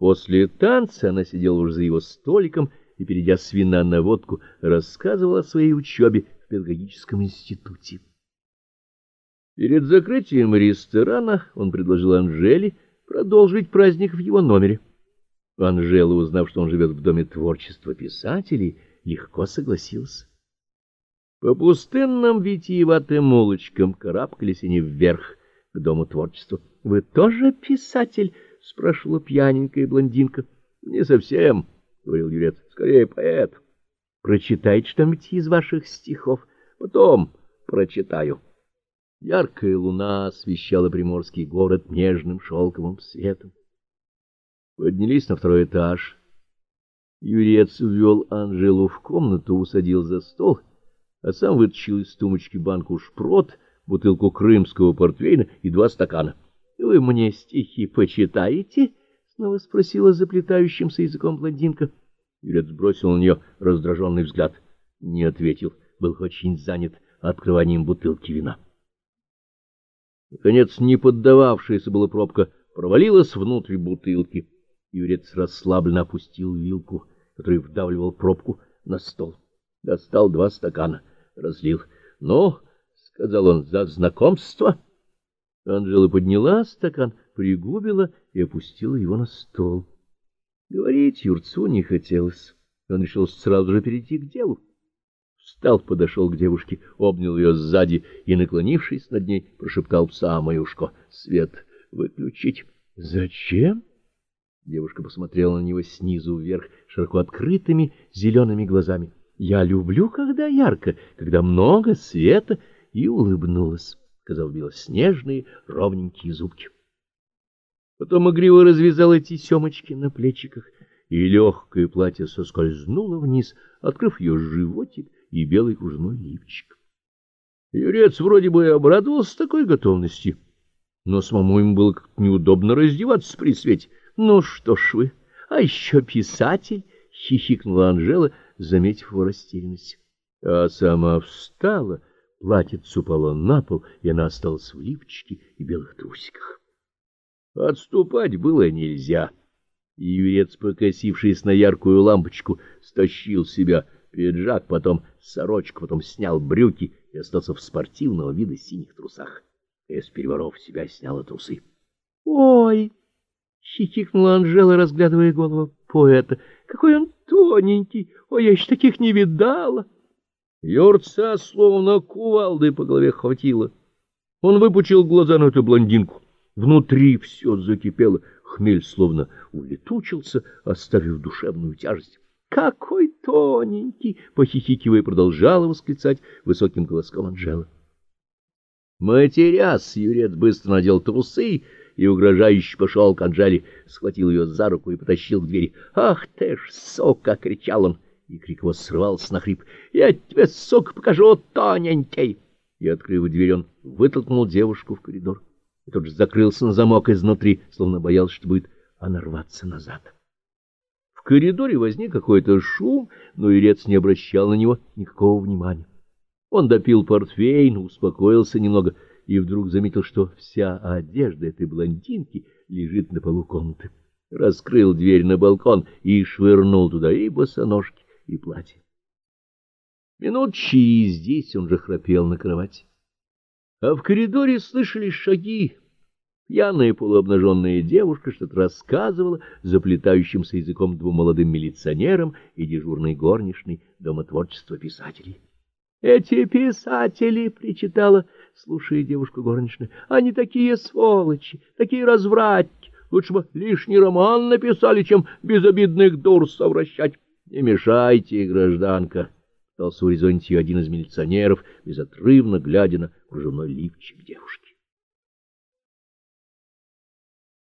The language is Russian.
После танца она сидела уже за его столиком и, перейдя с вина на водку, рассказывала о своей учебе в педагогическом институте. Перед закрытием ресторана он предложил Анжеле продолжить праздник в его номере. Анжела, узнав, что он живет в доме творчества писателей, легко согласилась. По пустынным витиеватым улочкам карабкались они вверх к дому творчества. — Вы тоже писатель? — спрашивала пьяненькая блондинка. — Не совсем, — говорил юрец, — скорее поэт. — Прочитайте что-нибудь из ваших стихов. Потом прочитаю. Яркая луна освещала приморский город нежным шелковым светом. Поднялись на второй этаж. Юрец ввел Анжелу в комнату, усадил за стол, а сам вытащил из сумочки банку шпрот, бутылку крымского портвейна и 2 стакана. — Вы мне стихи почитаете? — снова спросила заплетающимся языком блондинка. Юрец бросил на нее раздраженный взгляд. Не ответил, был очень занят открыванием бутылки вина. Наконец, не поддававшаяся была пробка провалилась внутрь бутылки. Юрец расслабленно опустил вилку, который вдавливал пробку, на стол. Достал 2 стакана, разлил. — Ну, — сказал он, — за знакомство. Анжела подняла стакан, пригубила и опустила его на стол. Говорить Юрцу не хотелось. Он решил сразу же перейти к делу. Встал, подошел к девушке, обнял ее сзади и, наклонившись над ней, прошептал в самое ушко: — Свет выключить. — Зачем? Девушка посмотрела на него снизу вверх широко открытыми зелеными глазами. — Я люблю, когда ярко, когда много света, и улыбнулась, сказав белоснежные ровненькие зубки. Потом игриво развязала тесемочки на плечиках, и легкое платье соскользнуло вниз, открыв ее животик и белый кружной лифчик. Юрец вроде бы и обрадовался такой готовности, но самому ему было как-то неудобно раздеваться при свете. — Ну что ж вы, а еще писатель! — хихикнула Анжела, заметив его растерянность. А сама встала, платьице упало на пол, и она осталась в лифчике и белых трусиках. Отступать было нельзя. И юрец, покосившись на яркую лампочку, стащил с себя пиджак, потом сорочку, потом снял брюки и остался в спортивного вида синих трусах. Из переворов себя сняла трусы. — Ой! — хихикнула Анжела, разглядывая голову поэта. — Какой он тоненький! Ой, я еще таких не видала! Юрца словно кувалдой по голове хватило. Он выпучил глаза на эту блондинку. Внутри все закипело, хмель словно улетучился, оставив душевную тяжесть. — Какой тоненький! — похихикивая, продолжала восклицать высоким голоском Анжела. Матерясь, юрец быстро надел трусы и угрожающе пошел к Анжеле, схватил ее за руку и потащил к двери. — Ах ты ж, сука! — кричал он, и крик его срывался на хрип. — Я тебе, сука, покажу, тоненький! И, открыв дверь, он вытолкнул девушку в коридор. И тот же закрылся на замок изнутри, словно боялся, что будет она рваться назад. В коридоре возник какой-то шум, но юрец не обращал на него никакого внимания. Он допил портвейн, успокоился немного и вдруг заметил, что вся одежда этой блондинки лежит на полу комнаты. Раскрыл дверь на балкон и швырнул туда и босоножки, и платье. Минут через 10 он же храпел на кровати. А в коридоре слышались шаги. Пьяная полуобнаженная девушка что-то рассказывала заплетающимся языком 2 молодым милиционерам и дежурной горничной Дома творчества писателей. — Эти писатели, — причитала, слушая девушку горничную, — они такие сволочи, такие развратники. Лучше бы лишний роман написали, чем безобидных дур совращать. — Не мешайте, гражданка, — пытался урезонить ее один из милиционеров, безотрывно глядя на кружевной лифчик девушки.